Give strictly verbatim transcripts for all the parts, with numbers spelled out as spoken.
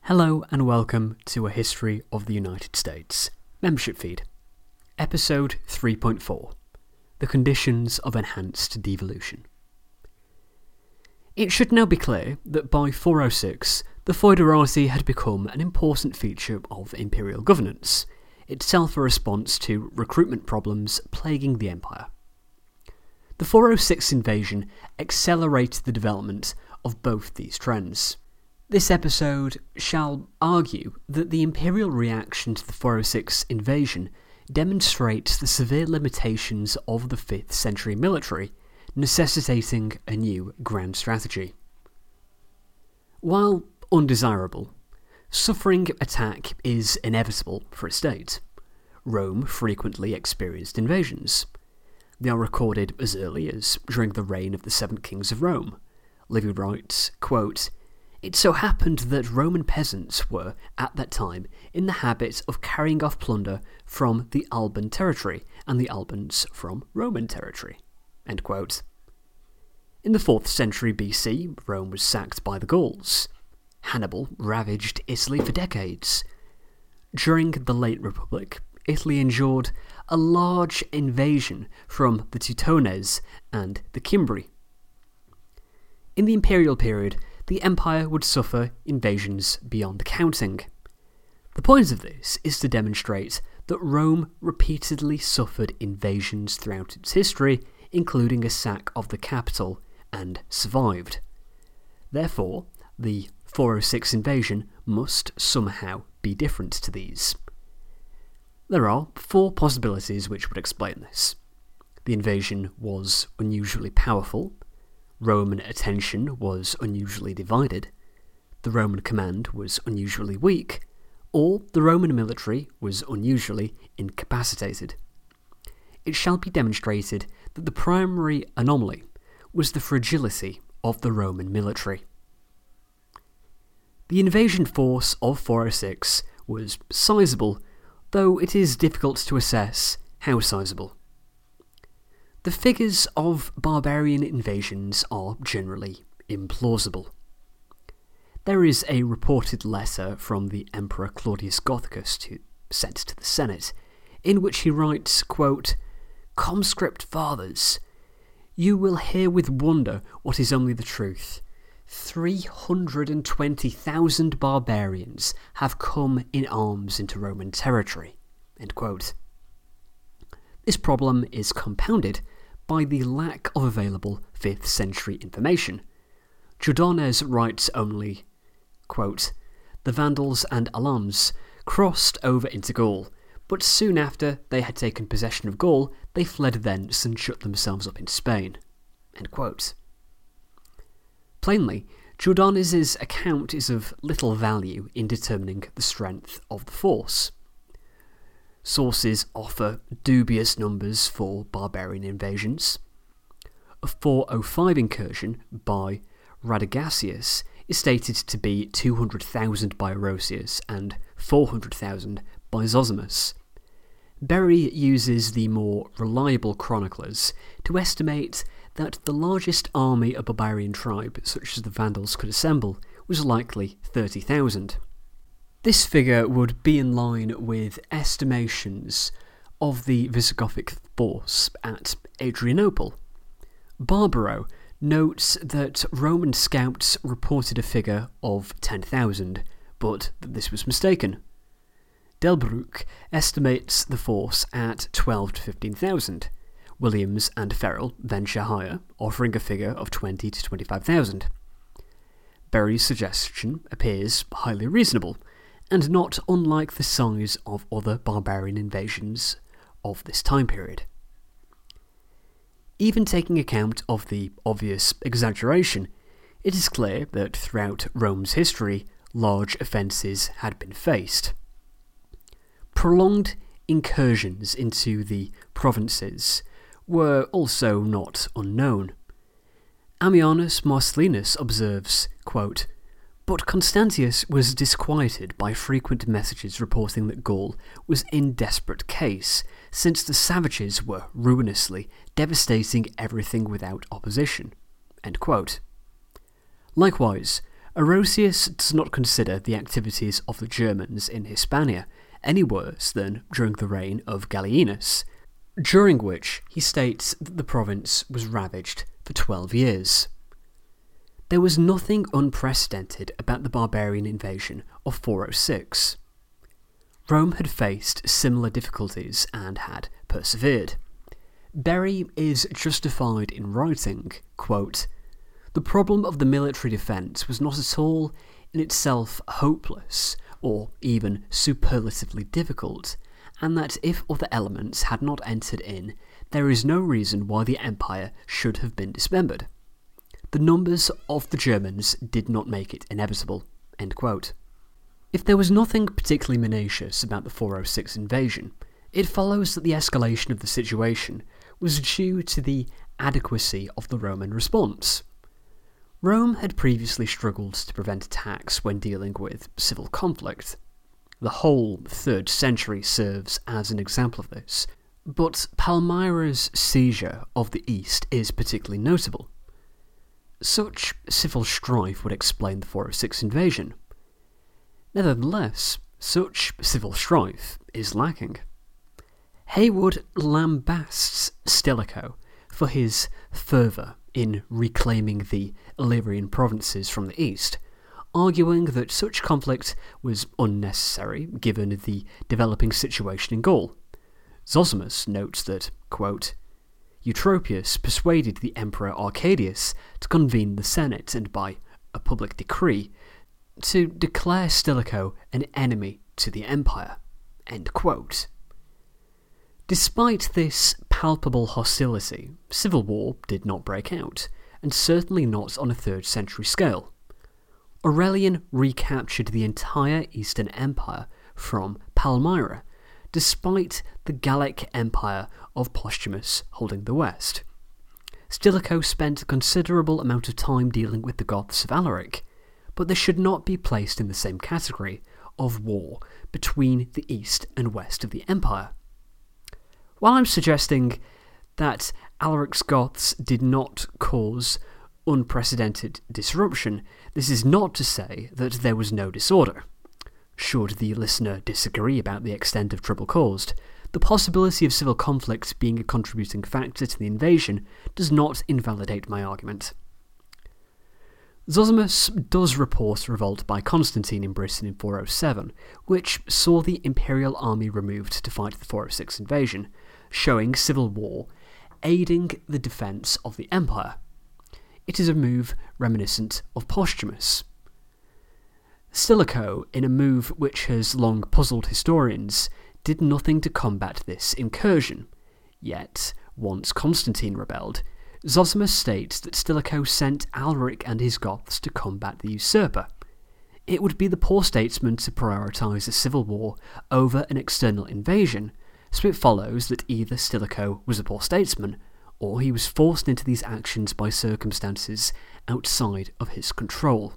Hello and welcome to A History of the United States membership feed, episode three point four, The Conditions of Enhanced Devolution. It should now be clear that by four oh six, the foederati had become an important feature of imperial governance, itself a response to recruitment problems plaguing the empire. The four oh six invasion accelerated the development of both these trends. This episode shall argue that the imperial reaction to the four oh six invasion demonstrates the severe limitations of the fifth century military, necessitating a new grand strategy. While undesirable, suffering attack is inevitable for a state. Rome frequently experienced invasions. They are recorded as early as during the reign of the seven kings of Rome. Livy writes, quote, "It so happened that Roman peasants were, at that time, in the habit of carrying off plunder from the Alban territory, and the Albans from Roman territory." End quote. In the fourth century B C, Rome was sacked by the Gauls. Hannibal ravaged Italy for decades. During the late Republic, Italy endured a large invasion from the Teutones and the Cimbri. In the imperial period, the empire would suffer invasions beyond counting. The point of this is to demonstrate that Rome repeatedly suffered invasions throughout its history, including a sack of the capital, and survived. Therefore, the four oh six invasion must somehow be different to these. There are four possibilities which would explain this. The invasion was unusually powerful, Roman attention was unusually divided, the Roman command was unusually weak, or the Roman military was unusually incapacitated. It shall be demonstrated that the primary anomaly was the fragility of the Roman military. The invasion force of four oh six was sizable, though it is difficult to assess how sizable. The figures of barbarian invasions are generally implausible. There is a reported letter from the Emperor Claudius Gothicus to, sent to the Senate, in which he writes, quote, "Conscript fathers, you will hear with wonder what is only the truth. Three hundred and twenty thousand barbarians have come in arms into Roman territory." End quote. This problem is compounded by the lack of available fifth century information. Jordanes writes only, quote, "The Vandals and Alans crossed over into Gaul, but soon after they had taken possession of Gaul, they fled thence and shut themselves up in Spain." End quote. Plainly, Jordanes' account is of little value in determining the strength of the force. Sources offer dubious numbers for barbarian invasions. A four oh five incursion by Radagasius is stated to be two hundred thousand by Orosius and four hundred thousand by Zosimus. Berry uses the more reliable chroniclers to estimate that the largest army a barbarian tribe, such as the Vandals, could assemble was likely thirty thousand. This figure would be in line with estimations of the Visigothic force at Adrianople. Barbaro notes that Roman scouts reported a figure of ten thousand, but that this was mistaken. Delbruck estimates the force at twelve to fifteen thousand. Williams and Ferrell venture higher, offering a figure of twenty to twenty-five thousand. Berry's suggestion appears highly reasonable, and not unlike the size of other barbarian invasions of this time period. Even taking account of the obvious exaggeration, it is clear that throughout Rome's history, large offences had been faced. Prolonged incursions into the provinces were also not unknown. Ammianus Marcellinus observes, quote, "But Constantius was disquieted by frequent messages reporting that Gaul was in desperate case, since the savages were ruinously devastating everything without opposition." End quote. Likewise, Orosius does not consider the activities of the Germans in Hispania any worse than during the reign of Gallienus, during which he states that the province was ravaged for twelve years. There was nothing unprecedented about the barbarian invasion of four oh six. Rome had faced similar difficulties and had persevered. Berry is justified in writing, quote, "The problem of the military defence was not at all in itself hopeless or even superlatively difficult, and that if other elements had not entered in, there is no reason why the empire should have been dismembered. The numbers of the Germans did not make it inevitable." End quote. If there was nothing particularly minacious about the four oh six invasion, it follows that the escalation of the situation was due to the adequacy of the Roman response. Rome had previously struggled to prevent attacks when dealing with civil conflict. The whole third century serves as an example of this, but Palmyra's seizure of the east is particularly notable. Such civil strife would explain the four oh six invasion. Nevertheless, such civil strife is lacking. Heywood lambasts Stilicho for his fervour in reclaiming the Illyrian provinces from the east, arguing that such conflict was unnecessary given the developing situation in Gaul. Zosimus notes that, quote, "Eutropius persuaded the Emperor Arcadius to convene the Senate and, by a public decree, to declare Stilicho an enemy to the empire." End quote. Despite this palpable hostility, civil war did not break out, and certainly not on a third century scale. Aurelian recaptured the entire Eastern Empire from Palmyra, despite the Gallic Empire of Postumus holding the west. Stilicho spent a considerable amount of time dealing with the Goths of Alaric, but they should not be placed in the same category of war between the east and west of the empire. While I'm suggesting that Alaric's Goths did not cause unprecedented disruption, this is not to say that there was no disorder. Should the listener disagree about the extent of trouble caused, the possibility of civil conflict being a contributing factor to the invasion does not invalidate my argument. Zosimus does report a revolt by Constantine in Britain in four oh seven, which saw the imperial army removed to fight the four oh six invasion, showing civil war aiding the defence of the empire. It is a move reminiscent of Postumus. Stilicho, in a move which has long puzzled historians, did nothing to combat this incursion. Yet, once Constantine rebelled, Zosimus states that Stilicho sent Alaric and his Goths to combat the usurper. It would be the poor statesman to prioritise a civil war over an external invasion, so it follows that either Stilicho was a poor statesman, or he was forced into these actions by circumstances outside of his control.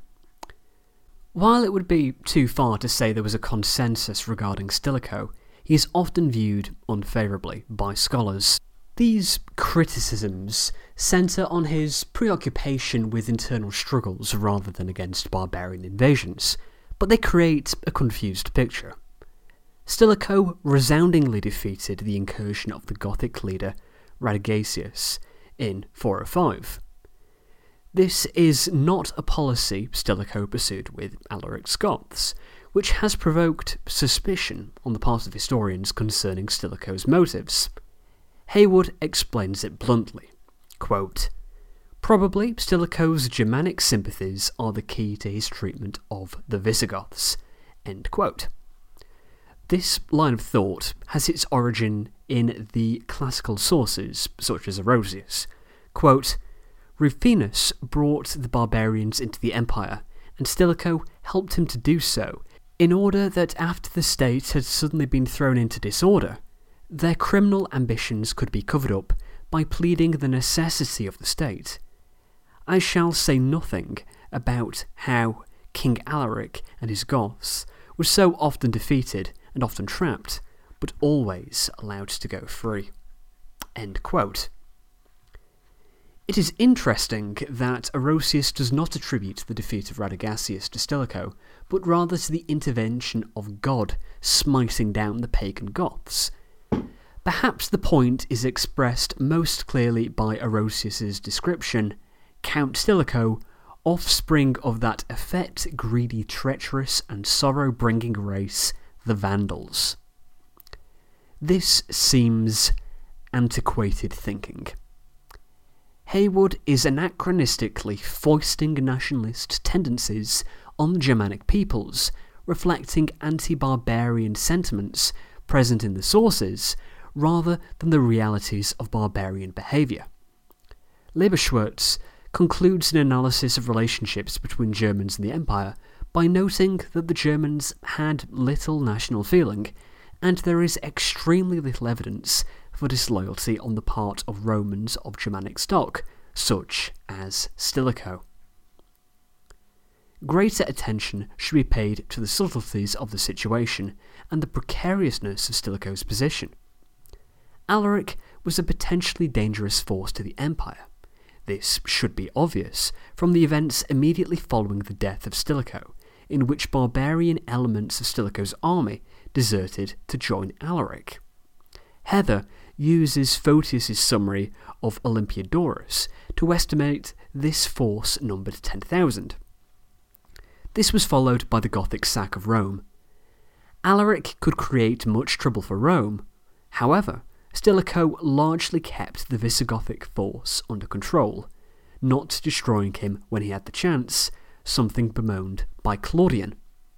While it would be too far to say there was a consensus regarding Stilicho, he is often viewed unfavourably by scholars. These criticisms centre on his preoccupation with internal struggles rather than against barbarian invasions, but they create a confused picture. Stilicho resoundingly defeated the incursion of the Gothic leader Radagasius in four oh five. This is not a policy Stilicho pursued with Alaric's Goths, which has provoked suspicion on the part of historians concerning Stilicho's motives. Heywood explains it bluntly, quote, "Probably Stilicho's Germanic sympathies are the key to his treatment of the Visigoths." End quote. This line of thought has its origin in the classical sources, such as Orosius. Quote, "Rufinus brought the barbarians into the empire, and Stilicho helped him to do so, in order that after the state had suddenly been thrown into disorder, their criminal ambitions could be covered up by pleading the necessity of the state. I shall say nothing about how King Alaric and his Goths were so often defeated and often trapped, but always allowed to go free." End quote. It is interesting that Orosius does not attribute the defeat of Radagasius to Stilicho, but rather to the intervention of God smiting down the pagan Goths. Perhaps the point is expressed most clearly by Orosius's description: Count Stilicho, offspring of that effete, greedy, treacherous, and sorrow-bringing race, the Vandals. This seems antiquated thinking. Heywood is anachronistically foisting nationalist tendencies on the Germanic peoples, reflecting anti-barbarian sentiments present in the sources, rather than the realities of barbarian behaviour. Liebeschwitz concludes an analysis of relationships between Germans and the Empire by noting that the Germans had little national feeling, and there is extremely little evidence for disloyalty on the part of Romans of Germanic stock, such as Stilicho. Greater attention should be paid to the subtleties of the situation and the precariousness of Stilicho's position. Alaric was a potentially dangerous force to the Empire. This should be obvious from the events immediately following the death of Stilicho, in which barbarian elements of Stilicho's army deserted to join Alaric. Heather uses Photius' summary of Olympiodorus to estimate this force numbered ten thousand. This was followed by the Gothic sack of Rome. Alaric could create much trouble for Rome. However, Stilicho largely kept the Visigothic force under control, not destroying him when he had the chance, something bemoaned by Claudian.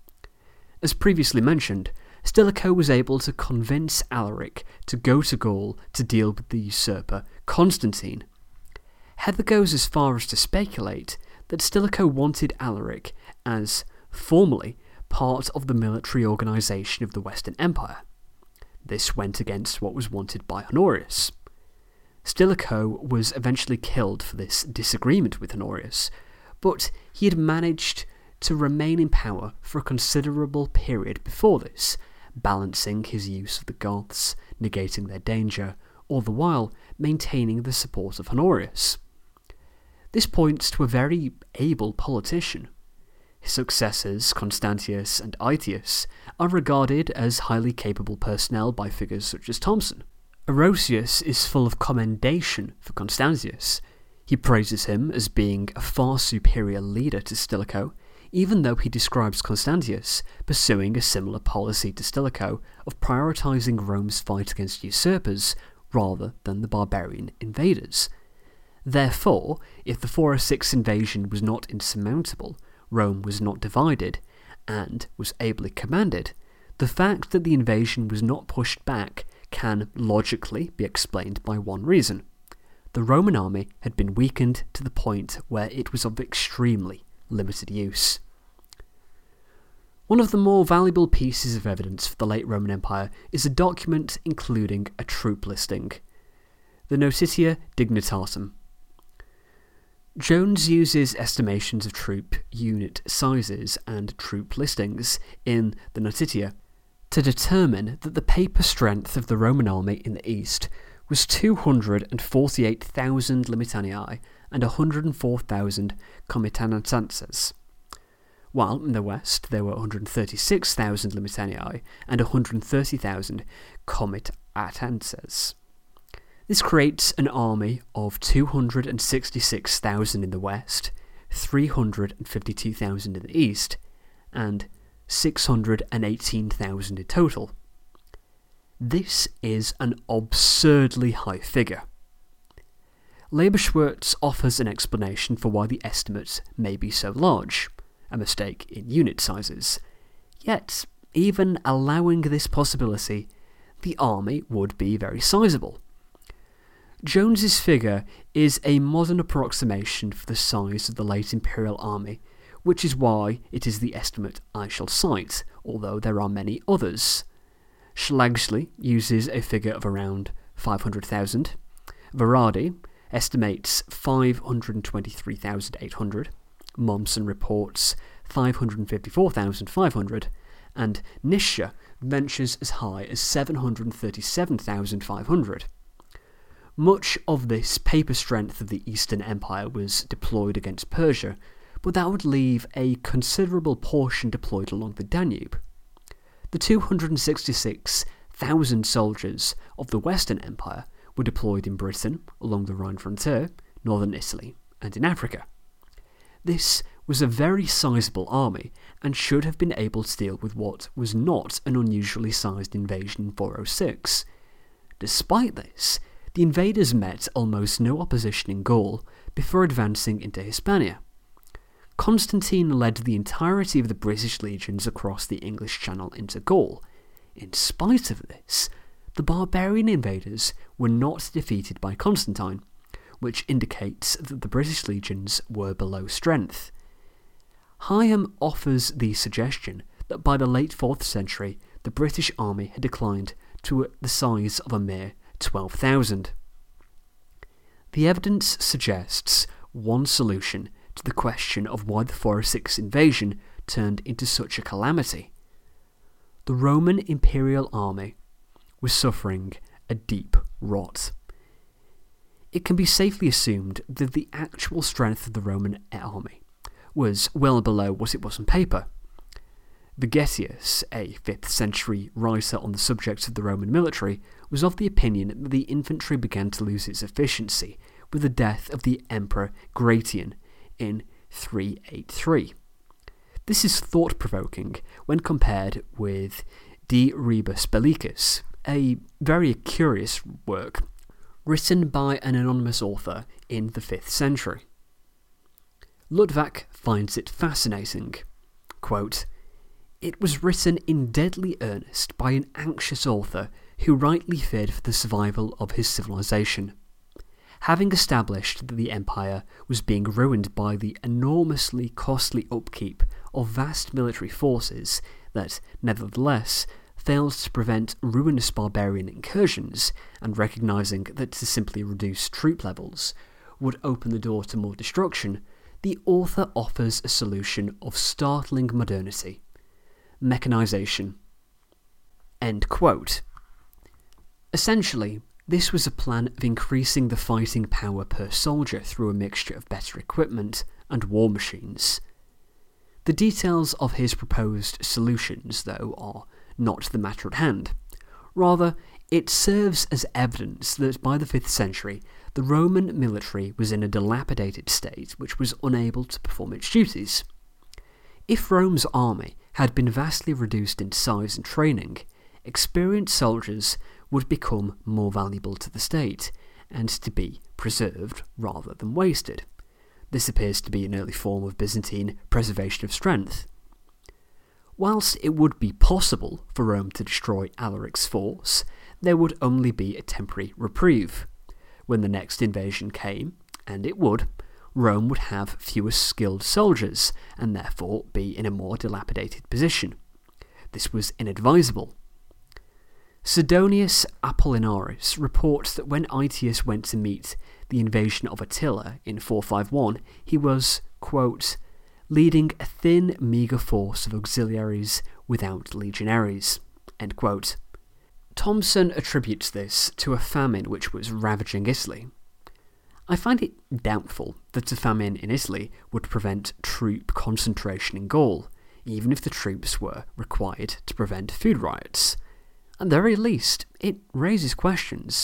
As previously mentioned, Stilicho was able to convince Alaric to go to Gaul to deal with the usurper Constantine. Heather goes as far as to speculate that Stilicho wanted Alaric as, formally, part of the military organisation of the Western Empire. This went against what was wanted by Honorius. Stilicho was eventually killed for this disagreement with Honorius, but he had managed to remain in power for a considerable period before this, balancing his use of the Goths, negating their danger, all the while maintaining the support of Honorius. This points to a very able politician. His successors, Constantius and Aetius, are regarded as highly capable personnel by figures such as Thomson. Orosius is full of commendation for Constantius. He praises him as being a far superior leader to Stilicho, even though he describes Constantius pursuing a similar policy to Stilicho of prioritising Rome's fight against usurpers rather than the barbarian invaders. Therefore, if the four oh six invasion was not insurmountable, Rome was not divided, and was ably commanded, the fact that the invasion was not pushed back can logically be explained by one reason. The Roman army had been weakened to the point where it was of extremely limited use. One of the more valuable pieces of evidence for the late Roman Empire is a document including a troop listing, the Notitia Dignitatum. Jones uses estimations of troop unit sizes and troop listings in the Notitia to determine that the paper strength of the Roman army in the east was two hundred forty-eight thousand Limitanii and one hundred four thousand Comitanenses, while in the west there were one hundred thirty-six thousand Limitanii and one hundred thirty thousand Comitatenses. This creates an army of two hundred sixty-six thousand in the west, three hundred fifty-two thousand in the east, and six hundred eighteen thousand in total. This is an absurdly high figure. Liebeschwitz offers an explanation for why the estimate may be so large, a mistake in unit sizes. Yet, even allowing this possibility, the army would be very sizable. Jones's figure is a modern approximation for the size of the late imperial army, which is why it is the estimate I shall cite, although there are many others. Schlagsley uses a figure of around five hundred thousand, Varadi estimates five hundred twenty-three thousand eight hundred, Mommsen reports five hundred fifty-four thousand five hundred, and Nische ventures as high as seven hundred thirty-seven thousand five hundred. Much of this paper strength of the Eastern Empire was deployed against Persia, but that would leave a considerable portion deployed along the Danube. The two hundred sixty-six thousand soldiers of the Western Empire were deployed in Britain, along the Rhine frontier, northern Italy, and in Africa. This was a very sizable army, and should have been able to deal with what was not an unusually sized invasion in four oh six. Despite this, the invaders met almost no opposition in Gaul before advancing into Hispania. Constantine led the entirety of the British legions across the English Channel into Gaul. In spite of this, the barbarian invaders were not defeated by Constantine, which indicates that the British legions were below strength. Higham offers the suggestion that by the late fourth century, the British army had declined to the size of a mere twelve thousand. The evidence suggests one solution to the question of why the four oh six invasion turned into such a calamity. The Roman imperial army was suffering a deep rot. It can be safely assumed that the actual strength of the Roman army was well below what it was on paper. Vegetius, a fifth century writer on the subject of the Roman military, was of the opinion that the infantry began to lose its efficiency with the death of the Emperor Gratian in three eighty-three. This is thought-provoking when compared with De Rebus Bellicis, a very curious work written by an anonymous author in the fifth century. Luttwak finds it fascinating. Quote, "It was written in deadly earnest by an anxious author who rightly feared for the survival of his civilization. Having established that the empire was being ruined by the enormously costly upkeep of vast military forces that, nevertheless, failed to prevent ruinous barbarian incursions, and recognising that to simply reduce troop levels would open the door to more destruction, the author offers a solution of startling modernity: mechanisation." End quote. Essentially, this was a plan of increasing the fighting power per soldier through a mixture of better equipment and war machines. The details of his proposed solutions, though, are not the matter at hand. Rather, it serves as evidence that by the fifth century, the Roman military was in a dilapidated state which was unable to perform its duties. If Rome's army had been vastly reduced in size and training, experienced soldiers would become more valuable to the state, and to be preserved rather than wasted. This appears to be an early form of Byzantine preservation of strength. Whilst it would be possible for Rome to destroy Alaric's force, there would only be a temporary reprieve. When the next invasion came, and it would, Rome would have fewer skilled soldiers, and therefore be in a more dilapidated position. This was inadvisable. Sidonius Apollinaris reports that when Aetius went to meet the invasion of Attila in four fifty-one, he was, quote, leading a thin, meagre force of auxiliaries without legionaries. End quote. Thomson attributes this to a famine which was ravaging Italy. I find it doubtful that a famine in Italy would prevent troop concentration in Gaul, even if the troops were required to prevent food riots. At the very least, it raises questions.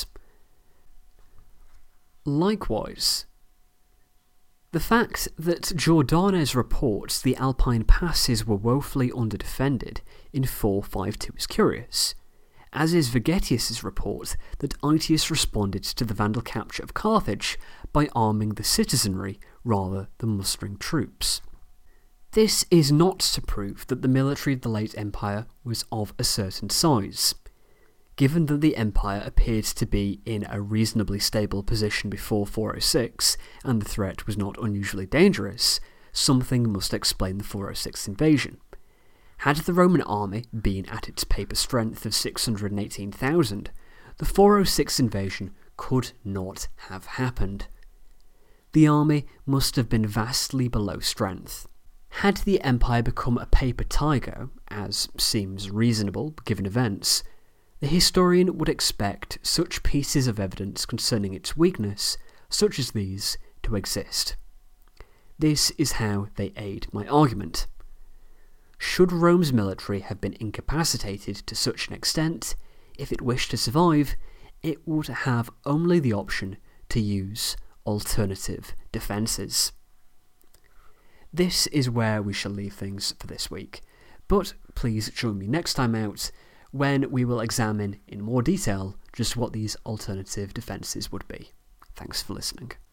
Likewise, the fact that Jordanes reports the Alpine passes were woefully underdefended in four fifty-two is curious, as is Vegetius's report that Aetius responded to the Vandal capture of Carthage by arming the citizenry rather than mustering troops. This is not to prove that the military of the late Empire was of a certain size. Given that the Empire appeared to be in a reasonably stable position before four oh six, and the threat was not unusually dangerous, something must explain the four oh six invasion. Had the Roman army been at its paper strength of six hundred eighteen thousand, the four oh six invasion could not have happened. The army must have been vastly below strength. Had the Empire become a paper tiger, as seems reasonable given events, The historian would expect such pieces of evidence concerning its weakness, such as these, to exist. This is how they aid my argument. Should Rome's military have been incapacitated to such an extent, if it wished to survive, it would have only the option to use alternative defences. This is where we shall leave things for this week, but please join me next time out when we will examine in more detail just what these alternative defences would be. Thanks for listening.